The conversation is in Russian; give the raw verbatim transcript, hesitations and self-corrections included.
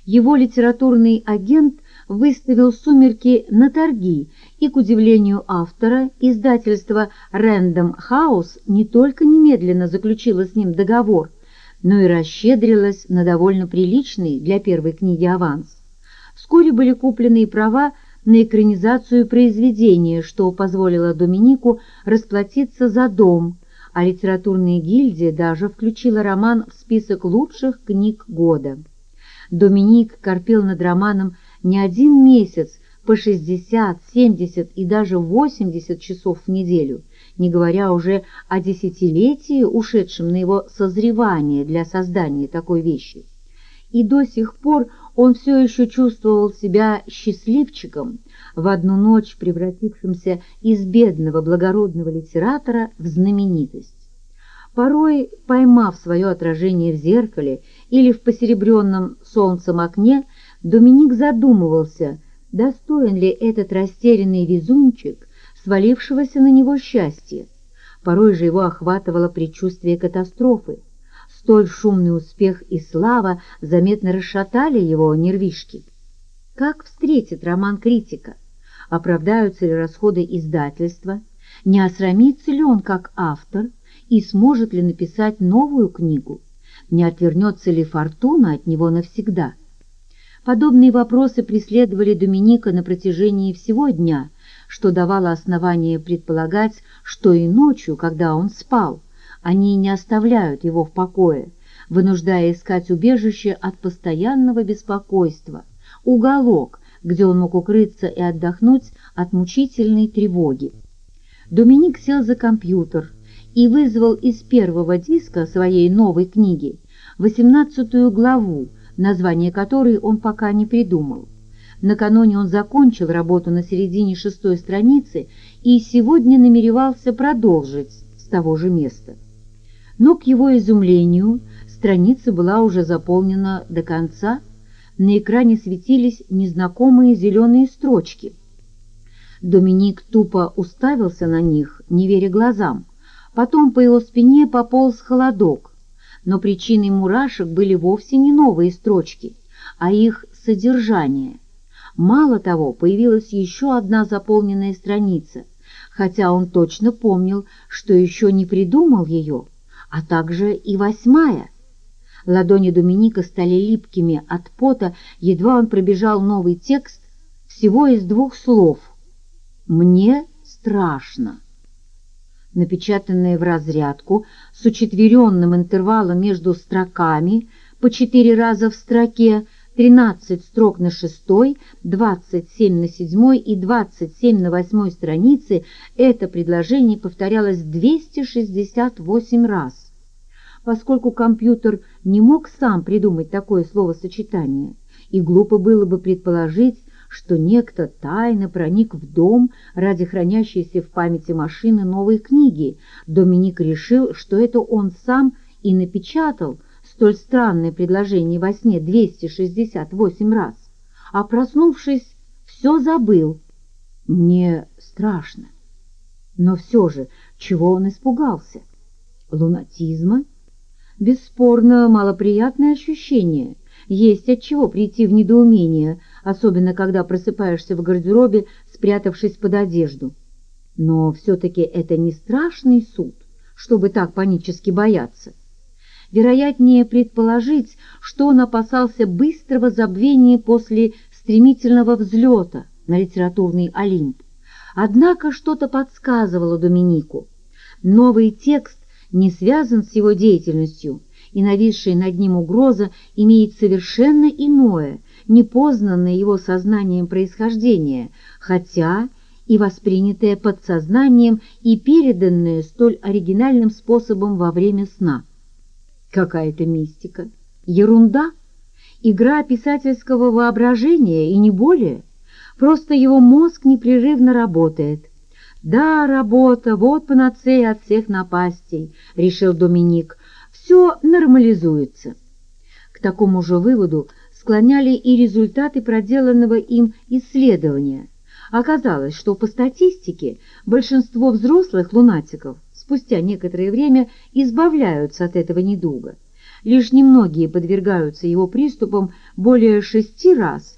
Его литературный агент выставил «Сумерки» на торги, и, к удивлению автора, издательство Random House не только немедленно заключило с ним договор, но и расщедрилось на довольно приличный для первой книги аванс. Вскоре были куплены и права на экранизацию произведения, что позволило Доминику расплатиться за дом, а литературная гильдия даже включила роман в список лучших книг года. Доминик корпел над романом не один месяц по шестьдесят, семьдесят и даже восемьдесят часов в неделю, не говоря уже о десятилетии, ушедшем на его созревание для создания такой вещи. И до сих пор он все еще чувствовал себя счастливчиком, в одну ночь превратившимся из бедного благородного литератора в знаменитость. Порой, поймав свое отражение в зеркале или в посеребренном солнцем окне, Доминик задумывался, достоин ли этот растерянный везунчик свалившегося на него счастья. Порой же его охватывало предчувствие катастрофы. Столь шумный успех и слава заметно расшатали его нервишки. Как встретит роман критика? Оправдаются ли расходы издательства? Не осрамится ли он как автор? И сможет ли написать новую книгу? Не отвернется ли фортуна от него навсегда? Подобные вопросы преследовали Доминика на протяжении всего дня, что давало основание предполагать, что и ночью, когда он спал, они не оставляют его в покое, вынуждая искать убежище от постоянного беспокойства, уголок, где он мог укрыться и отдохнуть от мучительной тревоги. Доминик сел за компьютер и вызвал из первого диска своей новой книги восемнадцатую главу, название которой он пока не придумал. Накануне он закончил работу на середине шестой страницы и сегодня намеревался продолжить с того же места. Но, к его изумлению, страница была уже заполнена до конца, на экране светились незнакомые зеленые строчки. Доминик тупо уставился на них, не веря глазам. Потом по его спине пополз холодок, но причиной мурашек были вовсе не новые строчки, а их содержание. Мало того, появилась еще одна заполненная страница, хотя он точно помнил, что еще не придумал ее, а также и восьмая. Ладони Доминика стали липкими от пота, едва он пробежал новый текст всего из двух слов «Мне страшно». Напечатанное в разрядку с учетверенным интервалом между строками по четыре раза в строке, тринадцать строк на шестой, двадцать семь на седьмой и двадцать семь на восьмой странице, это предложение повторялось двести шестьдесят восемь раз. Поскольку компьютер не мог сам придумать такое словосочетание, и глупо было бы предположить, что некто тайно проник в дом ради хранящейся в памяти машины новой книги, Доминик решил, что это он сам и напечатал столь странное предложение во сне двести шестьдесят восемь раз, а, проснувшись, все забыл. Мне страшно. Но все же, чего он испугался? Лунатизма? Бесспорно, малоприятное ощущение. Есть от чего прийти в недоумение, особенно когда просыпаешься в гардеробе, спрятавшись под одежду. Но все-таки это не страшный суд, чтобы так панически бояться. Вероятнее предположить, что он опасался быстрого забвения после стремительного взлета на литературный Олимп. Однако что-то подсказывало Доминику. Новый текст не связан с его деятельностью, и нависшая над ним угроза имеет совершенно иное, непознанное его сознанием происхождение, хотя и воспринятое подсознанием и переданное столь оригинальным способом во время сна. Какая-то мистика, ерунда, игра писательского воображения и не более. Просто его мозг непрерывно работает. «Да, работа, вот панацея от всех напастей», — решил Доминик. «Все нормализуется». К такому же выводу склоняли и результаты проделанного им исследования. Оказалось, что по статистике большинство взрослых лунатиков спустя некоторое время избавляются от этого недуга. Лишь немногие подвергаются его приступам более шести раз,